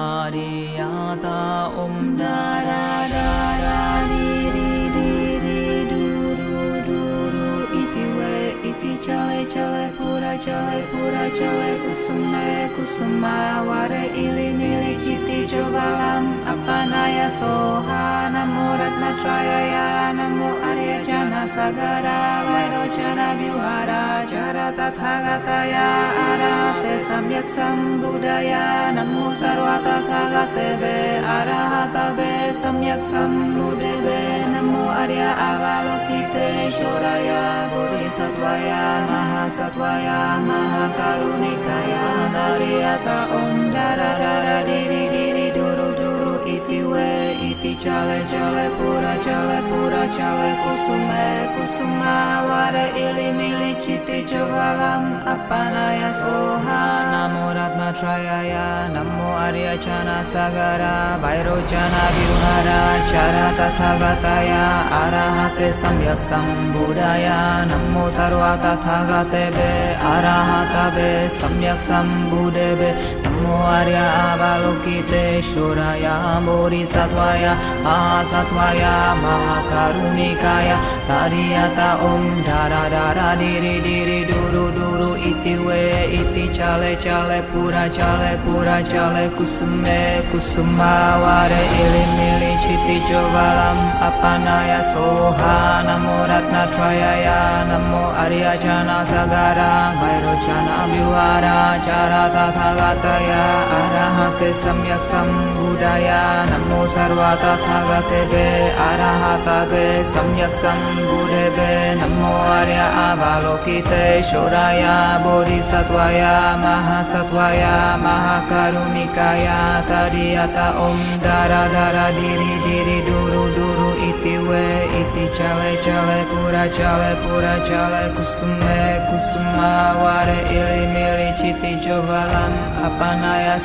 S1: Tadiyata Om Dara Dara Diri Diri Duru Duru Iti We Iti Chale Chale Pura Chale Pura Chale Kusume Kusuma Ware Ili Mili Chiti Jovalam Apanaya Soha Namo Ratnatrayaya Namo Arya Chana Sagara Vairocana Vyuhara Cara Tathagataya Arahate Samyak Sambuddhaya Namo Sarva Tathagatebe Arahatabe Samyak Sambuddhebe Namo Arya Avalokite Shoraya Bodhisattvaya Mahasatvaya Mahakarunikaya Tadiyata Om Dara Dara Diri Diri Duru Duru Iti We Iti Chale Chale Pura Chale Pura Chale Kusume Kusuma Ware Ili Mili Chiti Jovalam Apanaya Soha Namo Ratnatrayaya Namo Arya Chana Sagara Vairocana Vyuhara Cara Tathagataya Arahate Samyak Sambuddhaya Namo Sarva Tathagatebe Arahatabe Samyak Sambuddhebe Namo Arya Avalokite Shoraya Bodhisattvaya Mahasatvaya Mahakarunikaya Tadiyata Om Dara Dara Diri Diri Duru Duru Iti We Iti Chale Chale Pura Chale Pura Chale Kusume Kusuma Ware Ili Mili Chiti Jovalam Apanaya Soha Namo Ratnatrayaya Namo Arya Chana Sagara Vairocana Vyuhara Cara Tathagataya Arahate Samyak Sambuddhaya Namo Sarva Tathagatebe Arahatabe Samyak Sambuddhebe Namo Arya Avalokite Shoraya Bodhisattvaya Mahasatvaya Mahakarunikaya Tadiyata Om Dara Dara Diri Diri Duru Duru Iti We Iti Chale Chale Pura Chale Pura Chale Kusume Kusuma Ware Ili Mili Chiti Jovalam Apanaya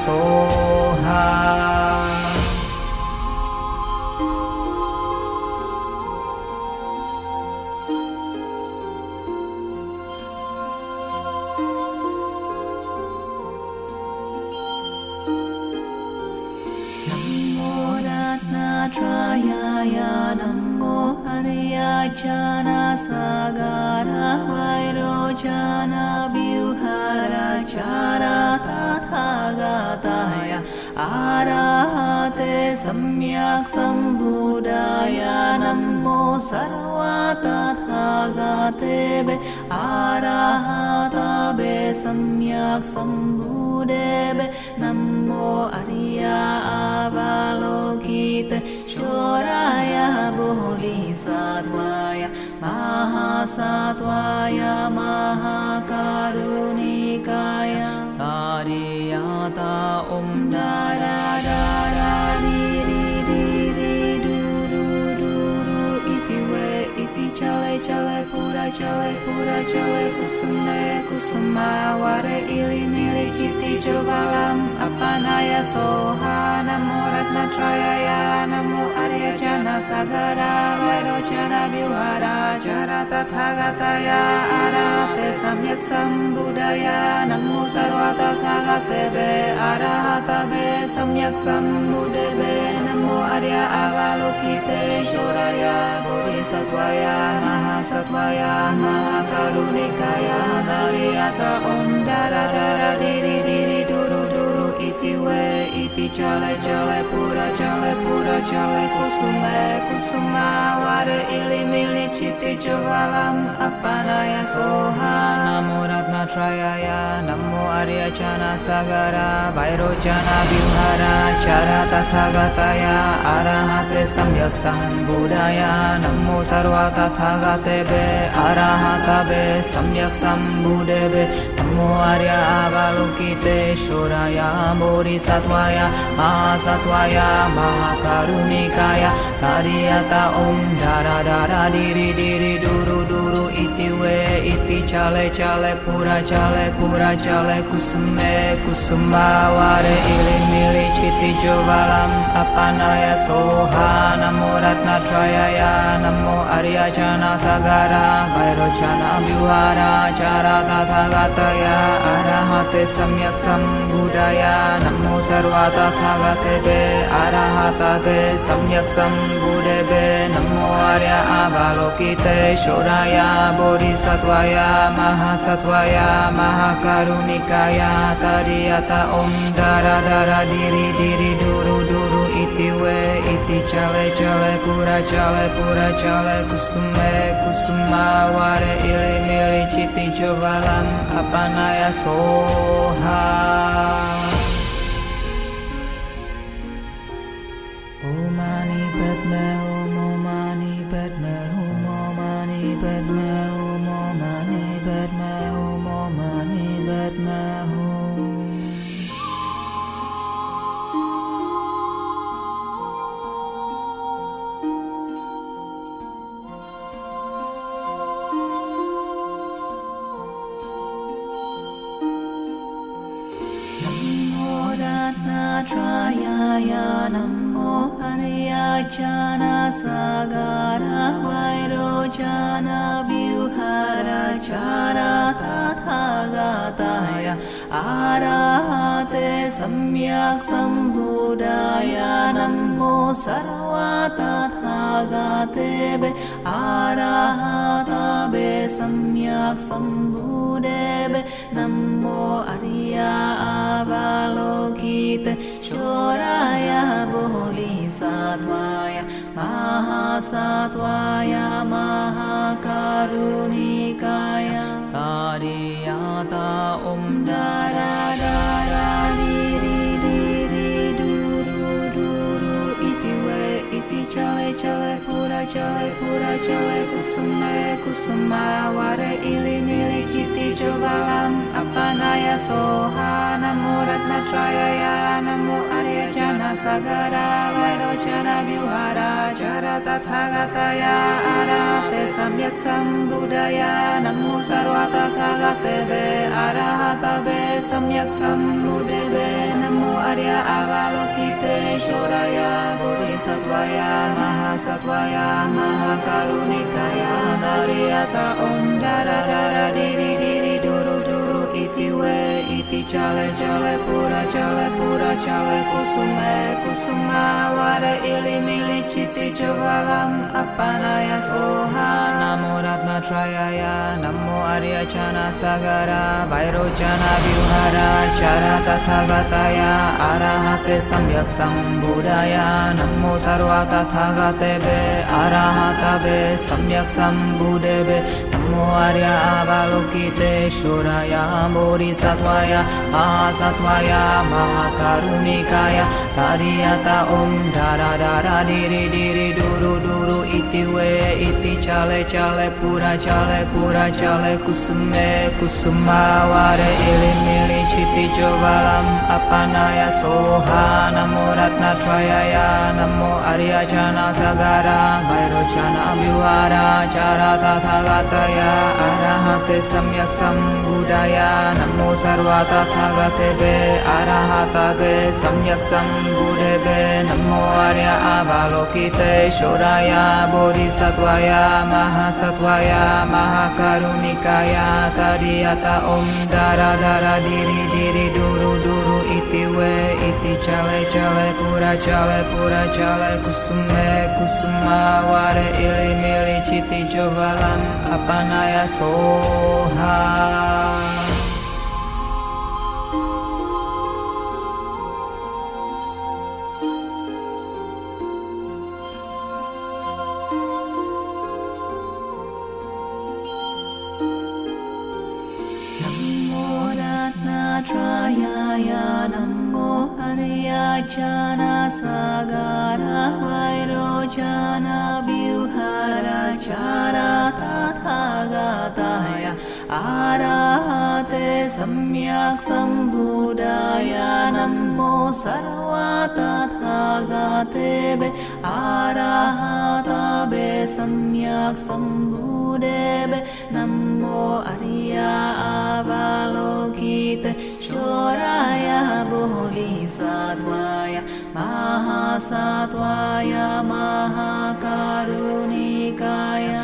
S1: Soha Namo Natrayaya Namo Ariyajana Sagara Vairojana Vyuhara Chara Tathagataya Arahate Samyak Sambuddhaya Namo Sarva Tathagatebe Arahatabe Samyak Sambuddhebe Namo Arya Avalokite Shoraya Bodhisattvaya Mahasattvaya Mahakarunikaya Tariyata Om Dara Dara Diri Diri Duru Duru Iti We Iti Chale Chale Pura Chale Pura Chale Kusume Kusuma Ware Ili Mili Citi Jovalam Apanaya Soha Namo Ratnatrayaya Namo Aryajana Sagara Vairojana Vyuhara Chara Tathagataya Arahate Samyak Sambuddhaya Namo Sarva Tathagatebe Arahatabe Samyak Sambuddhebe Namo Arya Avalokite Shoraya Bodhisattvaya Mahasattvaya Mahakarunikaya Daliyata Om Dara Dara Diri Diri Duru Duru Iti We Iti Chale Chale Pura Chale Pura Chale Kusume Kusuma Ware Ili Mili Citi Jovalam Apanaya Soha Namo Ratnatrayaya Namo Aryajana Sagara Vairojana Vyuhara Chara Tathagataya Arahate Samyak Sambuddhaya Namo Sarva Tathagatebe Arahatabe Samyak Sambuddhebe Namo Arya Avalokite Shoraya Bodhisattvaya Mahasattvaya Mahakarunikaya Tariyata Om Dara Dara Diri Diri Duru Duru Iti We Iti Chale Chale Pura Chale Pura Chale Kusume Kusuma Ware Ili Mili Citi Jovalam Apanaya Soha Namo Ratnatrayaya Namo Aryajana Sagara Vairojana Vyuhara Chara Tathagataya Arahate Samyak Sambuddhaya Namo Sarva Tathagatebe Arahatabe Samyak Sambuddhebe Namo Arya Avalokite Shoraya Bodhisattvaya Mahasattvaya Mahakarunikaya Tariyata Om Dara Dara Diri Diri Duru Duru Iti We Iti Chale Chale Pura Chale Pura Chale Kusume Kusuma Ware Ili Mili Citi Jovalam Apanaya Soha Omani Padme Om Omani Padme Om Omani Padme Om Omani Padme Om Omani Padme Om Natrayaya Namo Aryajana Sagara Vairojana Vyuhara Chara Tathagataya Arahate Samyak Sambuddhaya Namo Sarva Tathagatebe Arahatabe Samyak Sambuddhebe Namo Arya Avalokite Shoraya Bodhisattvaya Mahasattvaya Mahakarunikaya Tariyata Om Dara Dara Diri Diri Duru Duru Iti We Iti Chale Chale Pura Chale Pura Chale Kusume Kusuma Ware Ili Mili Citi Jovalam Apanaya Soha Namo Ratnatrayaya Namo Aryajana Sagara Vairojana Vyuhara Chara Tathagataya Arahate Samyak Sambuddhaya Namo Sarva Tathagatebe Arahatabe Samyak Sambuddhebe Namo Arya Avalokite Shoraya Bodhisattvaya Mahasattvaya Mahakarunikaya Daliyata Om Dara Dara Diri Diri Duru Duru Iti We Iti chale chale pura chale pura chale kusume kusuma ware ili mili chiti jovalam apanaya soha. Namo Ratna Trayaya Namo Arya Chana Sagara Vairocana Vyuhara Chara Tathagataya Arahate Samyak Sambuddhaya Namo Sarva Tathagatebe Arahatabe Samyak Sambuddhebe Namo Arya Avalokite Shuraya Bodhisattvaya Mahasatvaya Mahakarunikaya Tadiyata Om Dara Dara Diri Diri Duru Duru Iti We Iti Chale Chale Pura Chale Pura Chale Kusume Kusuma Ware Ili Mili Chiti Jovalam Apanaya Soha. Namo Ratna Trayaya Namo Arya Chana Sagara Vairocana Vyuhara Chara Tathagataya Arahate Samyak Sambuddhaya Namo Sarva Tathagatebe Arahatabe Samyak Sambuddhebe Namo Arya Avalokite Shuraya Bodhisattvaya Mahasatvaya Mahakarunikaya Tadiyata Om Dara Dara Diri Diri Duru Duru Iti We Iti Chale Chale Pura Chale Pura Chale Kusume Kusuma Ware Ili Mili Chiti Jovalam Apanaya Soha. Trayaya Namo Arya Chana Sagara Vairocana Vyuhara Chara Tathagataya Arahate Samyak Sambuddhaya Namo Sarva Tathagatebe Arahatabe Samyak Sambuddhebe Namo Arya Avalokite Shuraya Bodhisattvaya Mahasatvaya Mahakarunikaya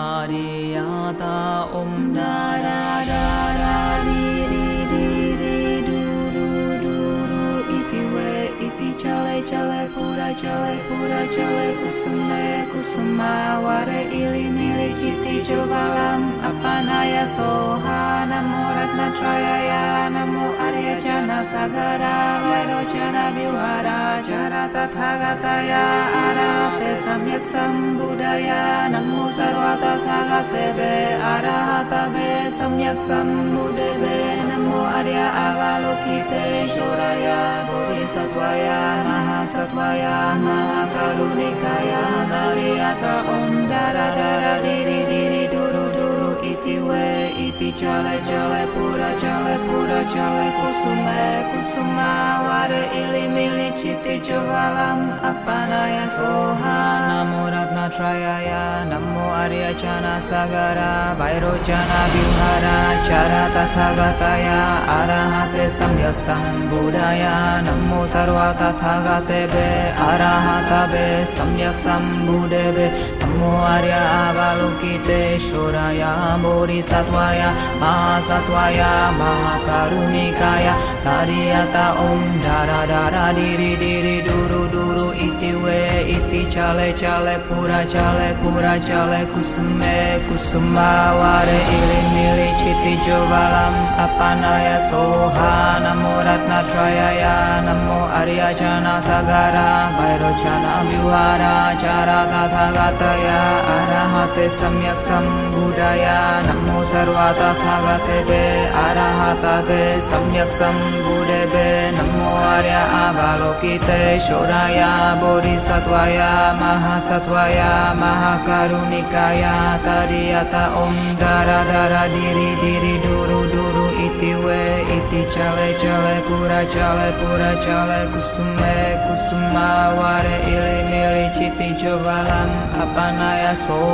S1: Tadiyata Om Dara Dara Diri Diri Duru Duru Iti We Iti Chale Chale Pura Chale Pura Chale Kusume Kusuma Ware Ili Mili Chiti Jovalam Apanaya Soha. Namo Ratna Trayaya Namo Arya Chana Sagara Vairocana Vyuhara Chara Tathagataya Arahate Samyak Sambuddhaya Namo Sarva Tathagatebe Arahatabe Samyak Sambuddhebe Namo Arya Avalokite Shuraya Bodhisattvaya Mahasatvaya Mahakarunikaya Tadiyata Om Dara Dara Diri Diri Duru Duru Iti We Iti Chale Chale Pura Chale Pura Chale Kusume Kusuma Ware Ili Mili Chiti Jovalam Apanaya Soha. Namo Ratna Trayaya Namo Arya Chana Sagara Vairocana Vyuhara Chara Tathagataya Arahate Samyak Sambuddhaya Namo Sarva Tathagatebe Arahatabe Samyak Sambuddhebe Namo Arya Avalokite Shuraya Bodhisattvaya Mahasatvaya Mahakarunikaya Tadiyata Om Dara Dara Diri Diri Duru Duru Iti We Iti Chale Chale Pura Chale Pura Chale Kusume Kusuma Ware Ili Mili Chiti Jovalam Apanaya Soha. Namo Ratna Trayaya Namo Arya Chana Sagara Vairocana Vyuhara Chara Tathagataya Arahate Samyak Sambuddhaya Namo Sarva Tathagatebe Arahatabe Samyak Sambuddhebe Namo Arya Avalokite Shuraya Bodhisattvaya Mahasatvaya Mahakarunikaya Tadiyata Om Dara Dara Diri Diri Duru Duru Iti We Iti Chale Chale Pura Chale Pura Chale Kusume Kusuma Ware Ili Mili Chiti Jovalam Apanaya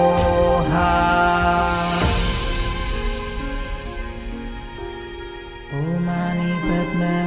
S1: Soha. Om Mani Padme